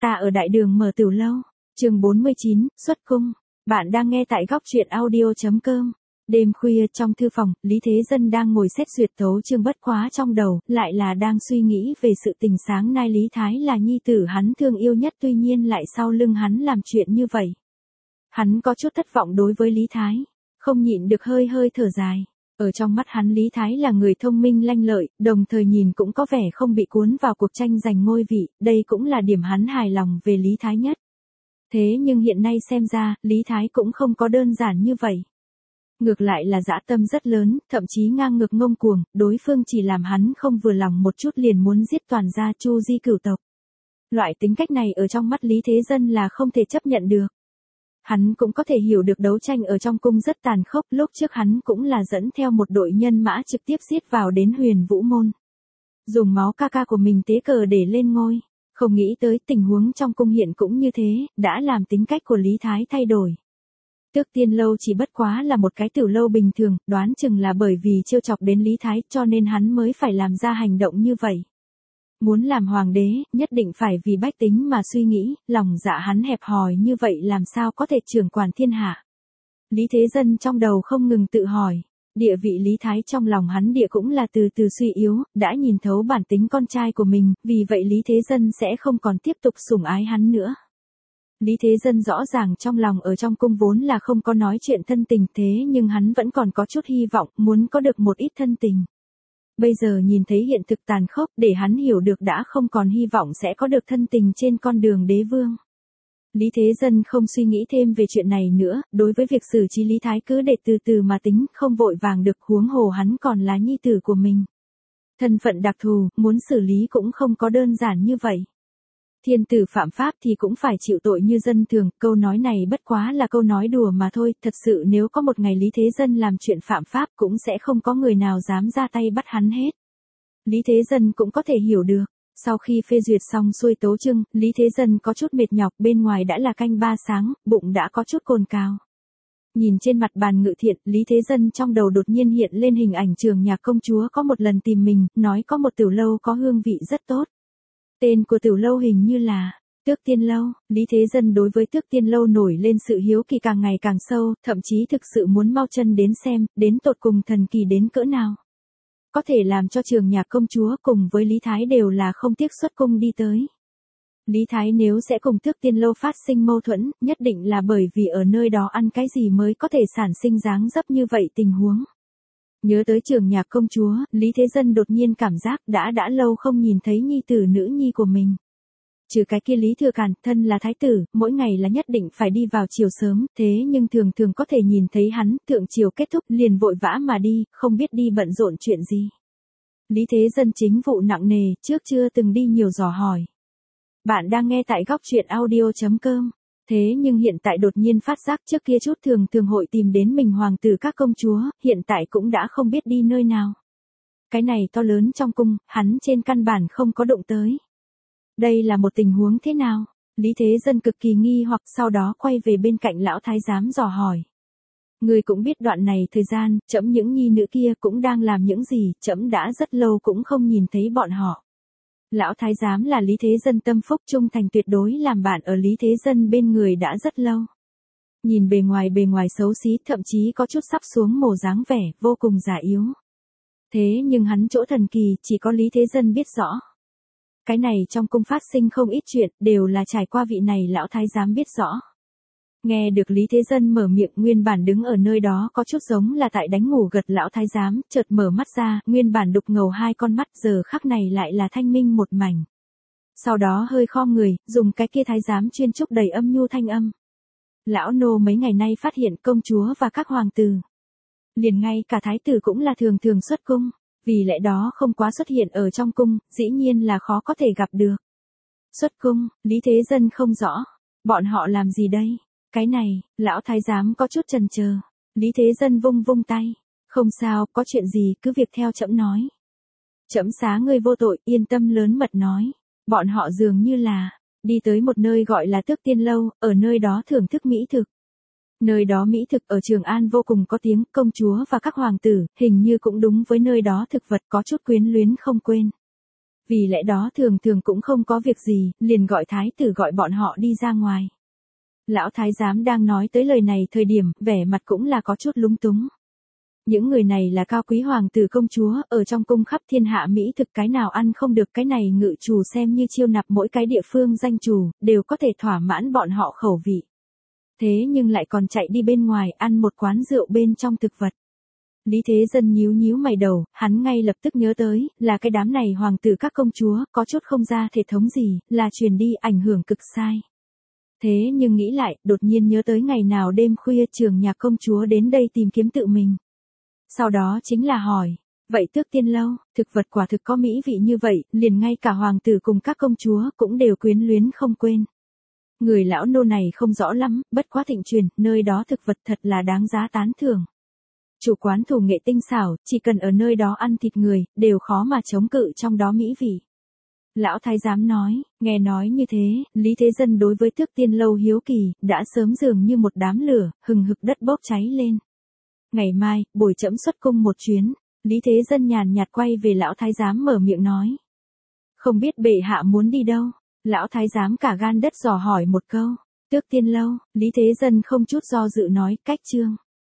Ta ở đại đường mở tiểu lâu. Chương 49, xuất cung. Bạn đang nghe tại góc truyện audio.com. Đêm khuya trong thư phòng, Lý Thế Dân đang ngồi xét duyệt tấu chương bất quá trong đầu, lại là đang suy nghĩ về sự tình sáng nay Lý Thái là nhi tử hắn thương yêu nhất, tuy nhiên lại sau lưng hắn làm chuyện như vậy. Hắn có chút thất vọng đối với Lý Thái, không nhịn được hơi hơi thở dài. Ở trong mắt hắn Lý Thái là người thông minh lanh lợi, đồng thời nhìn cũng có vẻ không bị cuốn vào cuộc tranh giành ngôi vị, đây cũng là điểm hắn hài lòng về Lý Thái nhất. Thế nhưng hiện nay xem ra, Lý Thái cũng không có đơn giản như vậy. Ngược lại là dã tâm rất lớn, thậm chí ngang ngược ngông cuồng, đối phương chỉ làm hắn không vừa lòng một chút liền muốn giết toàn gia Chu Di cửu tộc. Loại tính cách này ở trong mắt Lý Thế Dân là không thể chấp nhận được. Hắn cũng có thể hiểu được đấu tranh ở trong cung rất tàn khốc, lúc trước hắn cũng là dẫn theo một đội nhân mã trực tiếp giết vào đến Huyền Vũ Môn. Dùng máu ca ca của mình tế cờ để lên ngôi, không nghĩ tới tình huống trong cung hiện cũng như thế, đã làm tính cách của Lý Thái thay đổi. Tước Tiên Lâu chỉ bất quá là một cái tiểu lâu bình thường, đoán chừng là bởi vì trêu chọc đến Lý Thái cho nên hắn mới phải làm ra hành động như vậy. Muốn làm hoàng đế, nhất định phải vì bách tính mà suy nghĩ, lòng dạ hắn hẹp hòi như vậy làm sao có thể trưởng quản thiên hạ. Lý Thế Dân trong đầu không ngừng tự hỏi, địa vị Lý Thái trong lòng hắn địa cũng là từ từ suy yếu, đã nhìn thấu bản tính con trai của mình, vì vậy Lý Thế Dân sẽ không còn tiếp tục sủng ái hắn nữa. Lý Thế Dân rõ ràng trong lòng ở trong cung vốn là không có nói chuyện thân tình, thế nhưng hắn vẫn còn có chút hy vọng, muốn có được một ít thân tình. Bây giờ nhìn thấy hiện thực tàn khốc, để hắn hiểu được đã không còn hy vọng sẽ có được thân tình trên con đường đế vương. Lý Thế Dân không suy nghĩ thêm về chuyện này nữa, đối với việc xử trí Lý Thái cứ để từ từ mà tính, không vội vàng được, huống hồ hắn còn là nhi tử của mình. Thân phận đặc thù, muốn xử lý cũng không có đơn giản như vậy. Thiên tử phạm pháp thì cũng phải chịu tội như dân thường, câu nói này bất quá là câu nói đùa mà thôi, thật sự nếu có một ngày Lý Thế Dân làm chuyện phạm pháp cũng sẽ không có người nào dám ra tay bắt hắn hết. Lý Thế Dân cũng có thể hiểu được, sau khi phê duyệt xong xuôi tấu chương, Lý Thế Dân có chút mệt nhọc, bên ngoài đã là canh 3 sáng, bụng đã có chút cồn cào. Nhìn trên mặt bàn ngự thiện, Lý Thế Dân trong đầu đột nhiên hiện lên hình ảnh Trường Nhạc công chúa có một lần tìm mình, nói có một tiểu lâu có hương vị rất tốt. Tên của tiểu lâu hình như là Tước Tiên Lâu. Lý Thế Dân đối với Tước Tiên Lâu nổi lên sự hiếu kỳ càng ngày càng sâu, thậm chí thực sự muốn mau chân đến xem, đến tột cùng thần kỳ đến cỡ nào. Có thể làm cho Trường Nhạc công chúa cùng với Lý Thái đều là không tiếc xuất cung đi tới. Lý Thái nếu sẽ cùng Tước Tiên Lâu phát sinh mâu thuẫn, nhất định là bởi vì ở nơi đó ăn cái gì mới có thể sản sinh dáng dấp như vậy tình huống. Nhớ tới Trường Nhạc công chúa, Lý Thế Dân đột nhiên cảm giác đã lâu không nhìn thấy nhi tử nữ nhi của mình. Trừ cái kia Lý Thừa Càn, thân là thái tử, mỗi ngày là nhất định phải đi vào chiều sớm, thế nhưng thường thường có thể nhìn thấy hắn, thượng chiều kết thúc liền vội vã mà đi, không biết đi bận rộn chuyện gì. Lý Thế Dân chính vụ nặng nề, trước chưa từng đi nhiều dò hỏi. Bạn đang nghe tại góc truyện audio.com. Thế nhưng hiện tại đột nhiên phát giác trước kia chút thường hội tìm đến mình hoàng tử các công chúa, hiện tại cũng đã không biết đi nơi nào. Cái này to lớn trong cung, hắn trên căn bản không có động tới. Đây là một tình huống thế nào? Lý Thế Dân cực kỳ nghi hoặc, sau đó quay về bên cạnh lão thái giám dò hỏi. Người cũng biết đoạn này thời gian, trẫm những nhi nữ kia cũng đang làm những gì, trẫm đã rất lâu cũng không nhìn thấy bọn họ. Lão thái giám là Lý Thế Dân tâm phúc trung thành tuyệt đối, làm bạn ở Lý Thế Dân bên người đã rất lâu. Nhìn bề ngoài xấu xí, thậm chí có chút sắp xuống mồ dáng vẻ, vô cùng già yếu. Thế nhưng hắn chỗ thần kỳ, chỉ có Lý Thế Dân biết rõ. Cái này trong cung phát sinh không ít chuyện, đều là trải qua vị này lão thái giám biết rõ. Nghe được Lý Thế Dân mở miệng, nguyên bản đứng ở nơi đó có chút giống là tại đánh ngủ gật lão thái giám, chợt mở mắt ra, nguyên bản đục ngầu hai con mắt giờ khắc này lại là thanh minh một mảnh. Sau đó hơi khom người, dùng cái kia thái giám chuyên trúc đầy âm nhu thanh âm. Lão nô mấy ngày nay phát hiện công chúa và các hoàng tử. Liền ngay cả thái tử cũng là thường xuất cung, vì lẽ đó không quá xuất hiện ở trong cung, dĩ nhiên là khó có thể gặp được. Xuất cung, Lý Thế Dân không rõ, bọn họ làm gì đây? Cái này, lão thái giám có chút chần chờ. Lý Thế Dân vung tay. Không sao, có chuyện gì cứ việc theo trẫm nói. Trẫm xá ngươi vô tội, yên tâm lớn mật nói. Bọn họ dường như là đi tới một nơi gọi là Tước Tiên Lâu, ở nơi đó thưởng thức mỹ thực. Nơi đó mỹ thực ở Trường An vô cùng có tiếng, công chúa và các hoàng tử, hình như cũng đúng với nơi đó thực vật có chút quyến luyến không quên. Vì lẽ đó thường thường cũng không có việc gì, liền gọi thái tử gọi bọn họ đi ra ngoài. Lão thái giám đang nói tới lời này thời điểm, vẻ mặt cũng là có chút lúng túng. Những người này là cao quý hoàng tử công chúa, ở trong cung khắp thiên hạ Mỹ thực cái nào ăn không được, cái này ngự chủ xem như chiêu nạp mỗi cái địa phương danh chủ, đều có thể thỏa mãn bọn họ khẩu vị. Thế nhưng lại còn chạy đi bên ngoài ăn một quán rượu bên trong thực vật. Lý Thế Dân nhíu nhíu mày đầu, hắn ngay lập tức nhớ tới, là cái đám này hoàng tử các công chúa, có chút không ra thể thống gì, là truyền đi ảnh hưởng cực sai. Thế nhưng nghĩ lại, đột nhiên nhớ tới ngày nào đêm khuya trường nhạc công chúa đến đây tìm kiếm tự mình. Sau đó chính là hỏi, vậy Tước Tiên Lâu, thực vật quả thực có mỹ vị như vậy, liền ngay cả hoàng tử cùng các công chúa cũng đều quyến luyến không quên. Người lão nô này không rõ lắm, bất quá thịnh truyền, nơi đó thực vật thật là đáng giá tán thưởng. Chủ quán thủ nghệ tinh xảo, chỉ cần ở nơi đó ăn thịt người, đều khó mà chống cự trong đó mỹ vị. Lão thái giám nói, nghe nói như thế, Lý Thế Dân đối với Tước Tiên Lâu hiếu kỳ, đã sớm dường như một đám lửa, hừng hực đất bốc cháy lên. Ngày mai, bồi trẫm xuất cung một chuyến, Lý Thế Dân nhàn nhạt quay về lão thái giám mở miệng nói. Không biết bệ hạ muốn đi đâu? Lão thái giám cả gan đất dò hỏi một câu. Tước Tiên Lâu, Lý Thế Dân không chút do dự nói, cách chương.